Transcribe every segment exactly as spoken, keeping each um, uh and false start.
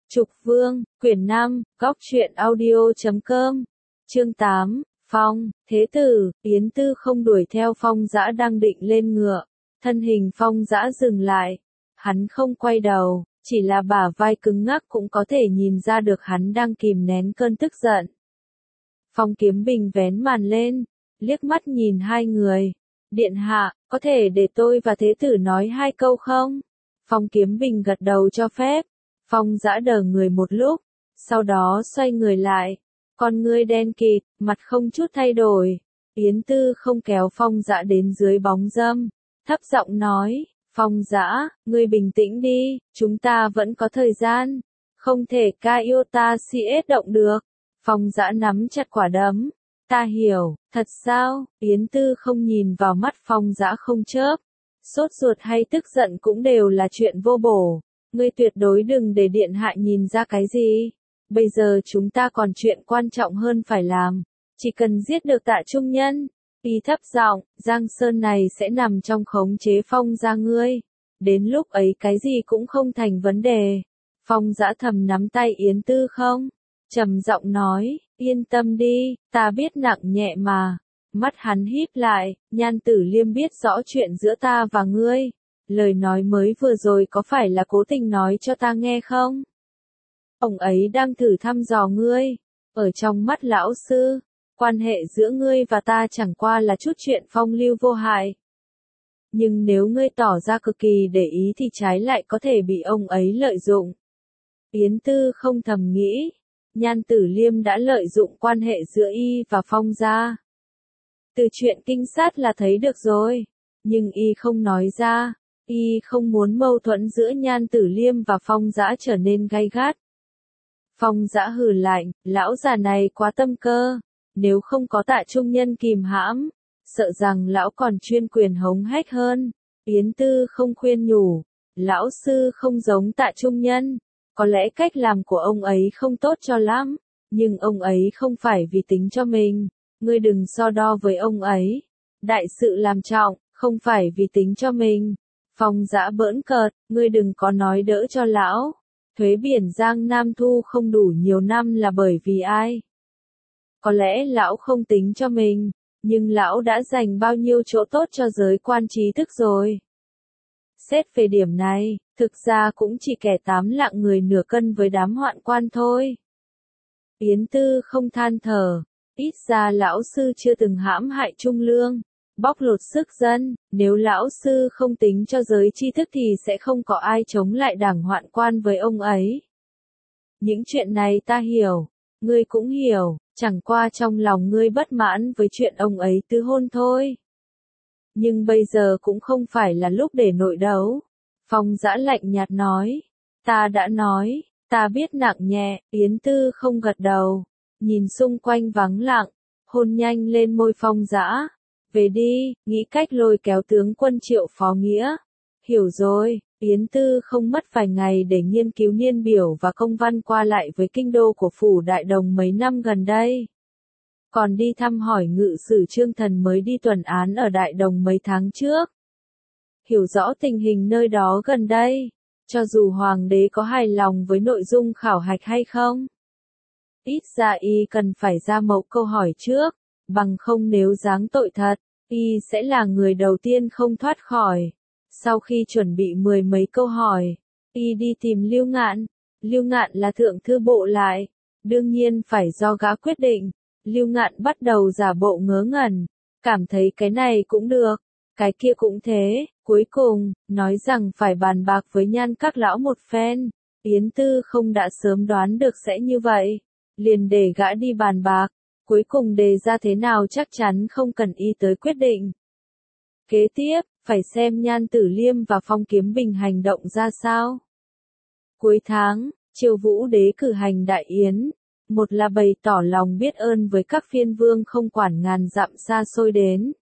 Trục Vương, quyển năm, góc truyện audio chấm com, chương tám, Phong, Thế Tử, Yến Tư không đuổi theo Phong Dã đang định lên ngựa, thân hình Phong Dã dừng lại, hắn không quay đầu, chỉ là bả vai cứng ngắc cũng có thể nhìn ra được hắn đang kìm nén cơn tức giận. Phong Kiếm Bình vén màn lên, liếc mắt nhìn hai người, điện hạ, có thể để tôi và Thế Tử nói hai câu không? Phong Kiếm Bình gật đầu cho phép. Phong Dã đờ người một lúc, sau đó xoay người lại, con ngươi đen kịt, mặt không chút thay đổi. Yến Tư không kéo Phong Dã đến dưới bóng râm, thấp giọng nói, Phong Dã, ngươi bình tĩnh đi, chúng ta vẫn có thời gian, không thể ca yêu ta si ết động được. Phong Dã nắm chặt quả đấm, ta hiểu, thật sao? Yến Tư không nhìn vào mắt Phong Dã không chớp, sốt ruột hay tức giận cũng đều là chuyện vô bổ. Ngươi tuyệt đối đừng để điện hạ nhìn ra cái gì. Bây giờ chúng ta còn chuyện quan trọng hơn phải làm. Chỉ cần giết được Tạ Trung Nhân. Y thấp giọng, Giang Sơn này sẽ nằm trong khống chế Phong gia ngươi. Đến lúc ấy cái gì cũng không thành vấn đề. Phong Dã thầm nắm tay Yến Tư không? Trầm giọng nói, yên tâm đi, ta biết nặng nhẹ mà. Mắt hắn híp lại, Nhan Tử Liêm biết rõ chuyện giữa ta và ngươi. Lời nói mới vừa rồi có phải là cố tình nói cho ta nghe không? Ông ấy đang thử thăm dò ngươi. Ở trong mắt lão sư, quan hệ giữa ngươi và ta chẳng qua là chút chuyện phong lưu vô hại. Nhưng nếu ngươi tỏ ra cực kỳ để ý thì trái lại có thể bị ông ấy lợi dụng. Yến Tư không thầm nghĩ, Nhan Tử Liêm đã lợi dụng quan hệ giữa y và Phong gia. Từ chuyện kinh sát là thấy được rồi, nhưng y không nói ra. Y không muốn mâu thuẫn giữa Nhan Tử Liêm và Phong Dã trở nên gay gắt. Phong Dã hừ lạnh, lão già này quá tâm cơ, nếu không có Tạ Trung Nhân kìm hãm, sợ rằng lão còn chuyên quyền hống hách hơn. Yến Tư không khuyên nhủ, lão sư không giống Tạ Trung Nhân, có lẽ cách làm của ông ấy không tốt cho lắm, nhưng ông ấy không phải vì tính cho mình, ngươi đừng so đo với ông ấy. Đại sự làm trọng, không phải vì tính cho mình. Phong Dã bỡn cợt, ngươi đừng có nói đỡ cho lão. Thuế biển Giang Nam thu không đủ nhiều năm là bởi vì ai? Có lẽ lão không tính cho mình, nhưng lão đã dành bao nhiêu chỗ tốt cho giới quan trí thức rồi. Xét về điểm này, thực ra cũng chỉ kẻ tám lạng người nửa cân với đám hoạn quan thôi. Yến Tư không than thở, ít ra lão sư chưa từng hãm hại Trung Lương. Bóc lột sức dân, nếu lão sư không tính cho giới tri thức thì sẽ không có ai chống lại đảng hoạn quan với ông ấy. Những chuyện này ta hiểu, ngươi cũng hiểu, chẳng qua trong lòng ngươi bất mãn với chuyện ông ấy tứ hôn thôi. Nhưng bây giờ cũng không phải là lúc để nội đấu. Phong Dã lạnh nhạt nói, ta đã nói, ta biết nặng nhẹ. Yến Tư không gật đầu, nhìn xung quanh vắng lặng, hôn nhanh lên môi Phong Dã. Về đi, nghĩ cách lôi kéo tướng quân Triệu Phó Nghĩa. Hiểu rồi, Yến Tư không mất vài ngày để nghiên cứu niên biểu và công văn qua lại với kinh đô của phủ Đại Đồng mấy năm gần đây. Còn đi thăm hỏi ngự sử Trương Thần mới đi tuần án ở Đại Đồng mấy tháng trước. Hiểu rõ tình hình nơi đó gần đây, cho dù hoàng đế có hài lòng với nội dung khảo hạch hay không. Ít ra y cần phải ra mẫu câu hỏi trước. Bằng không nếu giáng tội thật, y sẽ là người đầu tiên không thoát khỏi. Sau khi chuẩn bị mười mấy câu hỏi, y đi tìm Lưu Ngạn. Lưu Ngạn là thượng thư bộ lại, đương nhiên phải do gã quyết định. Lưu Ngạn bắt đầu giả bộ ngớ ngẩn, cảm thấy cái này cũng được, cái kia cũng thế. Cuối cùng, nói rằng phải bàn bạc với Nhan các lão một phen. Yến Tư không đã sớm đoán được sẽ như vậy, liền để gã đi bàn bạc. Cuối cùng đề ra thế nào chắc chắn không cần y tới quyết định. Kế tiếp, phải xem Nhan Tử Liêm và Phong Kiếm Bình hành động ra sao. Cuối tháng, Triều Vũ Đế cử hành đại yến. Một là bày tỏ lòng biết ơn với các phiên vương không quản ngàn dặm xa xôi đến.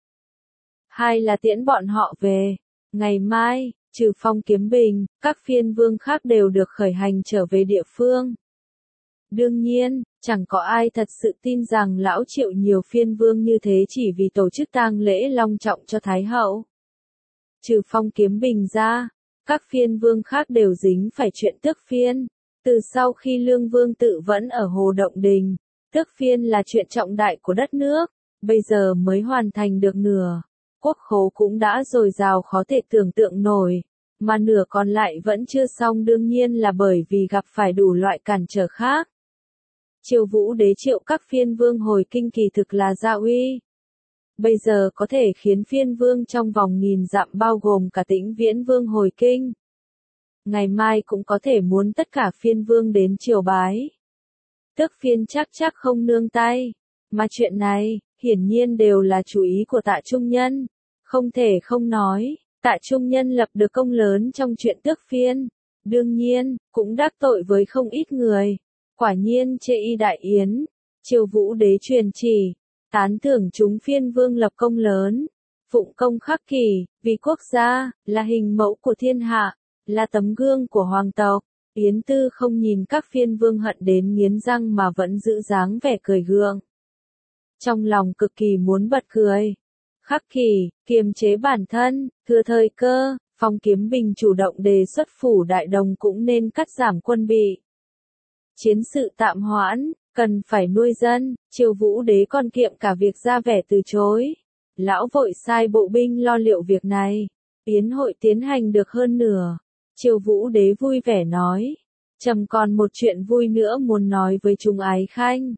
Hai là tiễn bọn họ về. Ngày mai, trừ Phong Kiếm Bình, các phiên vương khác đều được khởi hành trở về địa phương. Đương nhiên, chẳng có ai thật sự tin rằng lão Triệu nhiều phiên vương như thế chỉ vì tổ chức tang lễ long trọng cho Thái hậu. Trừ Phong Kiếm Bình ra, các phiên vương khác đều dính phải chuyện tước phiên. Từ sau khi Lương Vương tự vẫn ở Hồ Động Đình, tước phiên là chuyện trọng đại của đất nước, bây giờ mới hoàn thành được nửa. Quốc khố cũng đã dồi dào khó thể tưởng tượng nổi, mà nửa còn lại vẫn chưa xong đương nhiên là bởi vì gặp phải đủ loại cản trở khác. Triều Vũ Đế triệu các phiên vương hồi kinh kỳ thực là gia uy. Bây giờ có thể khiến phiên vương trong vòng nghìn dặm bao gồm cả Tĩnh Viễn Vương hồi kinh. Ngày mai cũng có thể muốn tất cả phiên vương đến triều bái. Tước phiên chắc chắc không nương tay, mà chuyện này, hiển nhiên đều là chủ ý của Tạ Trung Nhân. Không thể không nói, Tạ Trung Nhân lập được công lớn trong chuyện tước phiên. Đương nhiên, cũng đắc tội với không ít người. Quả nhiên chê y đại yến, Triều Vũ Đế truyền chỉ, tán thưởng chúng phiên vương lập công lớn, phụng công khắc kỷ, vì quốc gia, là hình mẫu của thiên hạ, là tấm gương của hoàng tộc. Yến Tư không nhìn các phiên vương hận đến nghiến răng mà vẫn giữ dáng vẻ cười gượng. Trong lòng cực kỳ muốn bật cười. Khắc kỷ, kiềm chế bản thân, thừa thời cơ, Phong Kiếm Bình chủ động đề xuất phủ đại đồng cũng nên cắt giảm quân bị. Chiến sự tạm hoãn, cần phải nuôi dân, Triều Vũ Đế còn kiệm cả việc ra vẻ từ chối. Lão vội sai bộ binh lo liệu việc này. Yến hội tiến hành được hơn nửa. Triều Vũ Đế vui vẻ nói. Trầm còn một chuyện vui nữa muốn nói với chúng ái khanh.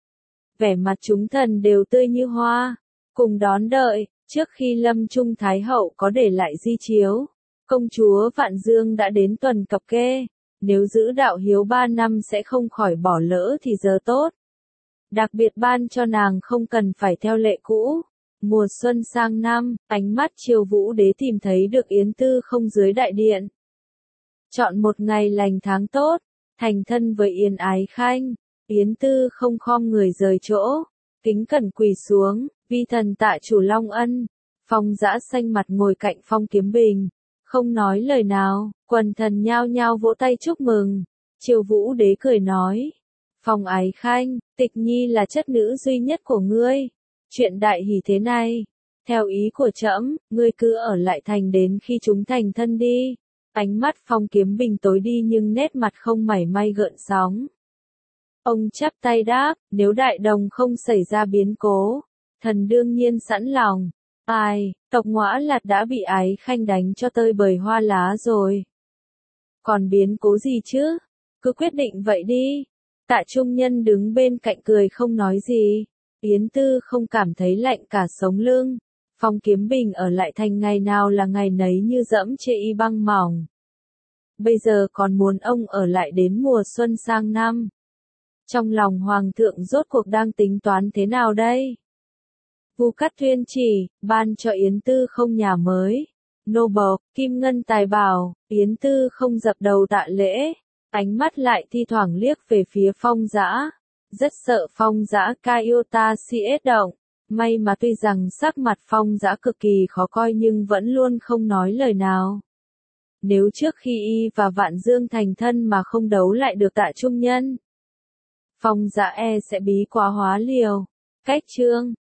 Vẻ mặt chúng thần đều tươi như hoa. Cùng đón đợi, trước khi Lâm Trung Thái Hậu có để lại di chiếu. Công chúa Vạn Dương đã đến tuần cập kê. Nếu giữ đạo hiếu ba năm sẽ không khỏi bỏ lỡ thì giờ tốt. Đặc biệt ban cho nàng không cần phải theo lệ cũ. Mùa xuân sang năm, ánh mắt Triều Vũ Đế tìm thấy được Yến Tư không dưới đại điện. Chọn một ngày lành tháng tốt, thành thân với Yến ái khanh. Yến Tư không khom người rời chỗ, kính cẩn quỳ xuống, vi thần tạ chủ Long ân. Phong Dã xanh mặt ngồi cạnh Phong Kiếm Bình, không nói lời nào, quần thần nhao nhao vỗ tay chúc mừng. Triều Vũ Đế cười nói, Phong ái khanh, Tịch Nhi là chất nữ duy nhất của ngươi. Chuyện đại hỷ thế này, theo ý của trẫm, ngươi cứ ở lại thành đến khi chúng thành thân đi. Ánh mắt Phong Kiếm Bình tối đi nhưng nét mặt không mảy may gợn sóng. Ông chắp tay đáp, nếu đại đồng không xảy ra biến cố, thần đương nhiên sẵn lòng. Ai, tộc Ngõa Lạt đã bị ái khanh đánh cho tơi bời hoa lá rồi. Còn biến cố gì chứ? Cứ quyết định vậy đi. Tạ Trung Nhân đứng bên cạnh cười không nói gì. Yến Tư không cảm thấy lạnh cả sống lưng. Phong Kiếm Bình ở lại thành ngày nào là ngày nấy như dẫm chê y băng mỏng. Bây giờ còn muốn ông ở lại đến mùa xuân sang năm. Trong lòng Hoàng thượng rốt cuộc đang tính toán thế nào đây? Vu Cát tuyên chỉ, ban cho Yến Tư không nhà mới. Nô bộc, kim ngân tài bảo, Yến Tư không dập đầu tạ lễ. Ánh mắt lại thi thoảng liếc về phía Phong Dã. Rất sợ Phong Dã ca yêu ta si ết động. May mà tuy rằng sắc mặt Phong Dã cực kỳ khó coi nhưng vẫn luôn không nói lời nào. Nếu trước khi y và Vạn Dương thành thân mà không đấu lại được Tạ Trung Nhân, Phong Dã e sẽ bí quá hóa liều. Cách chương